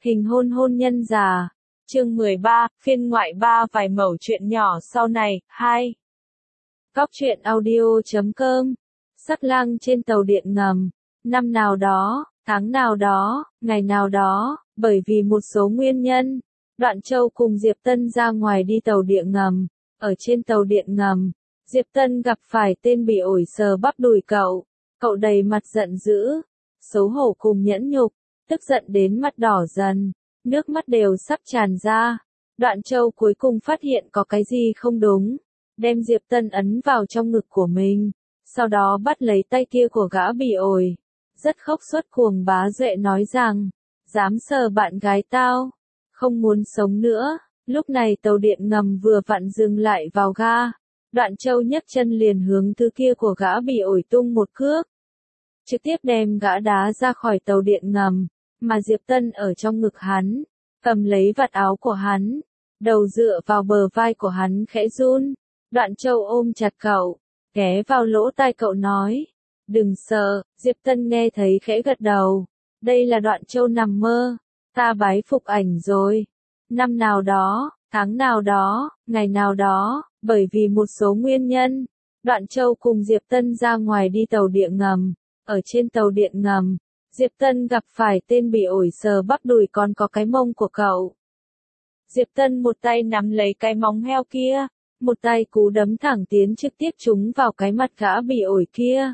Hình hôn hôn nhân già. Chương 13, phiên ngoại 3 vài mẩu chuyện nhỏ sau này, 2. Góc truyện audio.com. Sắc lang trên tàu điện ngầm. Năm nào đó, tháng nào đó, ngày nào đó, bởi vì một số nguyên nhân, Đoạn Châu cùng Diệp Tân ra ngoài đi tàu điện ngầm. Ở trên tàu điện ngầm, Diệp Tân gặp phải tên bị ổi sờ bắp đùi cậu. Cậu đầy mặt giận dữ, xấu hổ cùng nhẫn nhục, tức giận đến mắt đỏ dần, nước mắt đều sắp tràn ra. Đoạn Châu cuối cùng phát hiện có cái gì không đúng, đem Diệp Tân ấn vào trong ngực của mình, sau đó bắt lấy tay kia của gã bị ổi, rất khóc suốt cuồng bá duệ nói rằng, dám sờ bạn gái tao, không muốn sống nữa. Lúc này tàu điện ngầm vừa vặn dừng lại vào ga, Đoạn Châu nhấc chân liền hướng thứ kia của gã bị ổi tung một cước, trực tiếp đem gã đá ra khỏi tàu điện ngầm, mà Diệp Tân ở trong ngực hắn, cầm lấy vạt áo của hắn, đầu dựa vào bờ vai của hắn khẽ run. Đoạn Châu ôm chặt cậu, ghé vào lỗ tai cậu nói, đừng sợ. Diệp Tân nghe thấy khẽ gật đầu, đây là Đoạn Châu nằm mơ, ta bái phục ảnh rồi. Năm nào đó, tháng nào đó, ngày nào đó, bởi vì một số nguyên nhân, Đoạn Châu cùng Diệp Tân ra ngoài đi tàu điện ngầm. Ở trên tàu điện ngầm, Diệp Tân gặp phải tên bị ổi sờ bắp đùi còn có cái mông của cậu. Diệp Tân một tay nắm lấy cái móng heo kia, một tay cú đấm thẳng tiến trực tiếp trúng vào cái mặt gã bị ổi kia.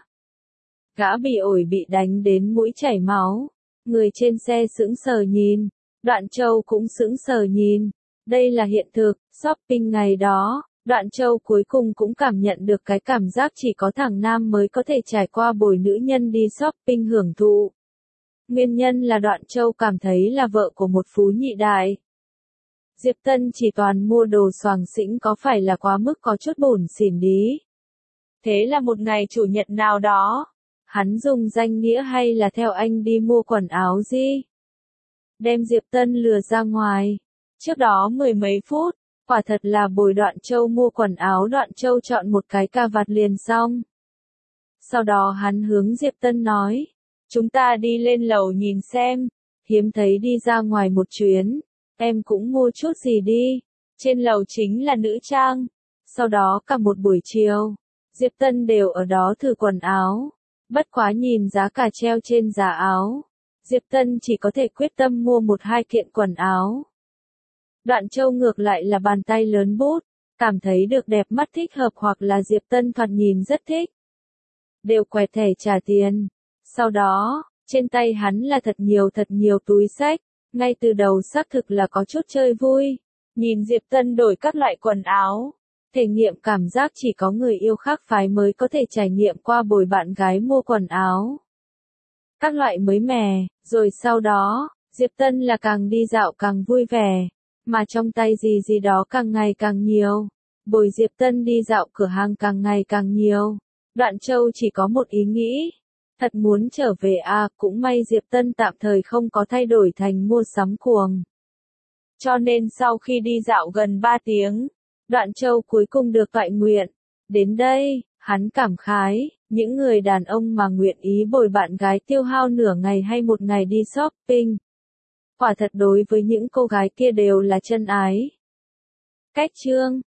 Gã bị ổi bị đánh đến mũi chảy máu, người trên xe sững sờ nhìn, Đoạn Châu cũng sững sờ nhìn. Đây là hiện thực, shopping ngày đó. Đoạn Châu cuối cùng cũng cảm nhận được cái cảm giác chỉ có thằng nam mới có thể trải qua bồi nữ nhân đi shopping hưởng thụ. Nguyên nhân là Đoạn Châu cảm thấy là vợ của một phú nhị đại. Diệp Tân chỉ toàn mua đồ xoàng xĩnh có phải là quá mức có chút bủn xỉn đi. Thế là một ngày chủ nhật nào đó, hắn dùng danh nghĩa hay là theo anh đi mua quần áo gì, đem Diệp Tân lừa ra ngoài. Trước đó mười mấy phút, quả thật là bồi Đoạn Châu mua quần áo. Đoạn Châu chọn một cái cà vạt liền xong. Sau đó hắn hướng Diệp Tân nói, chúng ta đi lên lầu nhìn xem, hiếm thấy đi ra ngoài một chuyến, em cũng mua chút gì đi, trên lầu chính là nữ trang. Sau đó cả một buổi chiều, Diệp Tân đều ở đó thử quần áo, bất quá nhìn giá cả treo trên giá áo, Diệp Tân chỉ có thể quyết tâm mua một hai kiện quần áo. Đoạn Châu ngược lại là bàn tay lớn bút, cảm thấy được đẹp mắt thích hợp hoặc là Diệp Tân thoạt nhìn rất thích, đều quẹt thẻ trả tiền. Sau đó, trên tay hắn là thật nhiều túi xách, ngay từ đầu xác thực là có chút chơi vui, nhìn Diệp Tân đổi các loại quần áo, thể nghiệm cảm giác chỉ có người yêu khác phái mới có thể trải nghiệm qua bồi bạn gái mua quần áo. Các loại mới mẻ, rồi sau đó, Diệp Tân là càng đi dạo càng vui vẻ, mà trong tay gì đó càng ngày càng nhiều, bồi Diệp Tân đi dạo cửa hàng càng ngày càng nhiều. Đoạn Châu chỉ có một ý nghĩ, thật muốn trở về à, cũng may Diệp Tân tạm thời không có thay đổi thành mua sắm cuồng. Cho nên sau khi đi dạo gần 3 tiếng, Đoạn Châu cuối cùng được toại nguyện. Đến đây, hắn cảm khái, những người đàn ông mà nguyện ý bồi bạn gái tiêu hao nửa ngày hay một ngày đi shopping, quả thật đối với những cô gái kia đều là chân ái. Cách chương